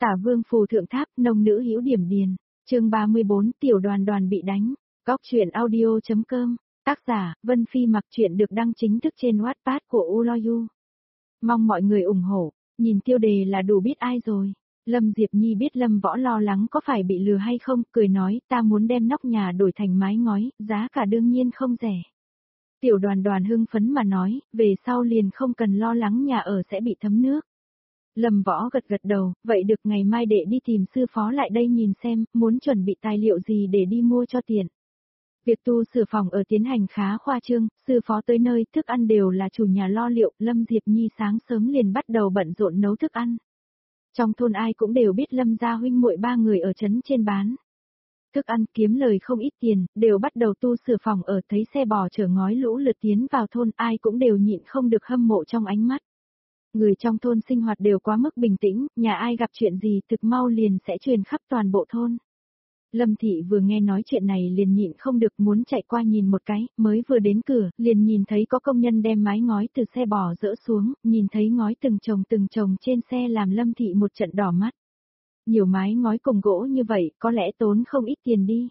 Tả Vương phù thượng tháp, nông nữ hữu điểm điền. Chương 34, Tiểu Đoàn Đoàn bị đánh. Góc truyện audio.com. Tác giả, Vân Phi. Mặc truyện được đăng chính thức trên Wattpad của Uloyu. Mong mọi người ủng hộ. Nhìn tiêu đề là đủ biết ai rồi. Lâm Diệp Nhi biết Lâm Võ lo lắng có phải bị lừa hay không, cười nói, ta muốn đem nóc nhà đổi thành mái ngói, giá cả đương nhiên không rẻ. Tiểu Đoàn Đoàn hưng phấn mà nói, về sau liền không cần lo lắng nhà ở sẽ bị thấm nước. Lâm Võ gật gật đầu, vậy được, ngày mai đệ đi tìm sư phó lại đây nhìn xem, muốn chuẩn bị tài liệu gì để đi mua cho tiện. Việc tu sửa phòng ở tiến hành khá khoa trương, sư phó tới nơi, thức ăn đều là chủ nhà lo liệu, Lâm Diệp Nhi sáng sớm liền bắt đầu bận rộn nấu thức ăn. Trong thôn ai cũng đều biết Lâm gia huynh muội ba người ở trấn trên bán thức ăn, kiếm lời không ít tiền, đều bắt đầu tu sửa phòng ở, thấy xe bò chở ngói lũ lượt tiến vào thôn, ai cũng đều nhịn không được hâm mộ trong ánh mắt. Người trong thôn sinh hoạt đều quá mức bình tĩnh, nhà ai gặp chuyện gì thực mau liền sẽ truyền khắp toàn bộ thôn. Lâm Thị vừa nghe nói chuyện này liền nhịn không được muốn chạy qua nhìn một cái, mới vừa đến cửa, liền nhìn thấy có công nhân đem mái ngói từ xe bò dỡ xuống, nhìn thấy ngói từng chồng trên xe làm Lâm Thị một trận đỏ mắt. Nhiều mái ngói cùng gỗ như vậy, có lẽ tốn không ít tiền đi.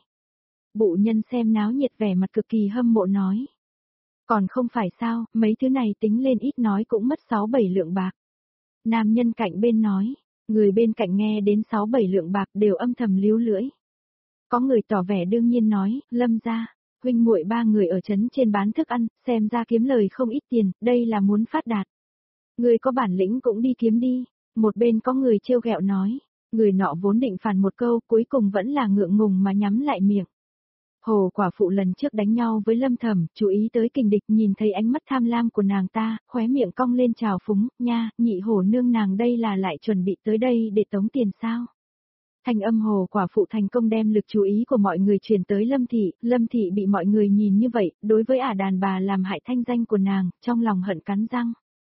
Bụ nhân xem náo nhiệt vẻ mặt cực kỳ hâm mộ nói. Còn không phải sao, mấy thứ này tính lên ít nói cũng mất 6-7 lượng bạc. Nam nhân cạnh bên nói, người bên cạnh nghe đến 6-7 lượng bạc đều âm thầm líu lưỡi. Có người tỏ vẻ đương nhiên nói, Lâm gia, huynh muội ba người ở trấn trên bán thức ăn, xem ra kiếm lời không ít tiền, đây là muốn phát đạt. Người có bản lĩnh cũng đi kiếm đi, một bên có người trêu ghẹo nói, người nọ vốn định phản một câu, cuối cùng vẫn là ngượng ngùng mà nhắm lại miệng. Hồ quả phụ lần trước đánh nhau với Lâm Thẩm, chú ý tới kình địch, nhìn thấy ánh mắt tham lam của nàng ta, khóe miệng cong lên chào phúng, nha, nhị hổ nương nàng đây là lại chuẩn bị tới đây để tống tiền sao. Thanh âm hồ quả phụ thành công đem lực chú ý của mọi người truyền tới Lâm Thị bị mọi người nhìn như vậy, đối với đàn bà làm hại thanh danh của nàng, trong lòng hận cắn răng.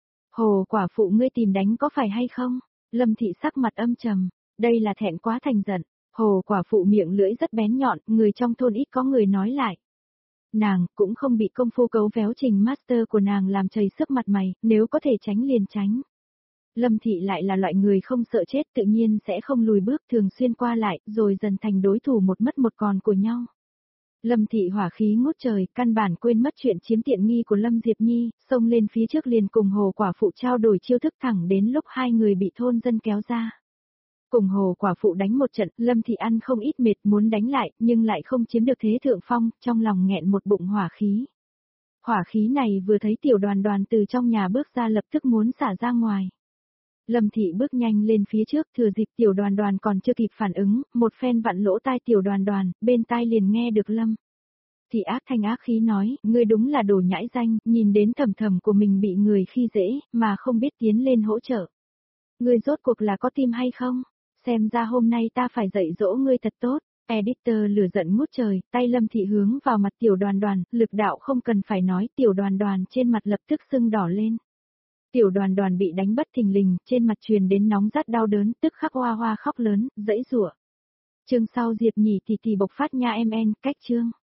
Hồ quả phụ ngươi tìm đánh có phải hay không? Lâm Thị sắc mặt âm trầm, đây là thẹn quá thành giận. Hồ quả phụ miệng lưỡi rất bén nhọn, người trong thôn ít có người nói lại. Nàng cũng không bị công phu cấu véo trình master của nàng làm chảy sức mặt mày, nếu có thể tránh liền tránh. Lâm Thị lại là loại người không sợ chết, tự nhiên sẽ không lùi bước, thường xuyên qua lại, rồi dần thành đối thủ một mất một còn của nhau. Lâm Thị hỏa khí ngút trời, căn bản quên mất chuyện chiếm tiện nghi của Lâm Diệp Nhi, xông lên phía trước liền cùng hồ quả phụ trao đổi chiêu thức, thẳng đến lúc hai người bị thôn dân kéo ra. Cùng hồ quả phụ đánh một trận, Lâm Thị ăn không ít mệt, muốn đánh lại, nhưng lại không chiếm được thế thượng phong, trong lòng nghẹn một bụng hỏa khí. Hỏa khí này vừa thấy Tiểu Đoàn Đoàn từ trong nhà bước ra lập tức muốn xả ra ngoài. Lâm Thị bước nhanh lên phía trước, thừa dịp Tiểu Đoàn Đoàn còn chưa kịp phản ứng, một phen vặn lỗ tai Tiểu Đoàn Đoàn, bên tai liền nghe được Lâm Thị ác thanh ác khí nói, ngươi đúng là đồ nhãi danh, nhìn đến thầm của mình bị người khi dễ, mà không biết tiến lên hỗ trợ. Ngươi rốt cuộc là có tim hay không? Xem ra hôm nay ta phải dạy dỗ ngươi thật tốt. Editor lửa giận ngút trời, tay Lâm Thị hướng vào mặt Tiểu Đoàn Đoàn, lực đạo không cần phải nói, Tiểu Đoàn Đoàn trên mặt lập tức sưng đỏ lên. Tiểu Đoàn Đoàn bị đánh bất thình lình, trên mặt truyền đến nóng rát đau đớn, tức khắc hoa hoa khóc lớn, giãy giụa. Chương sau Diệp Nhỉ tỷ tỷ bộc phát nha em, cách chương.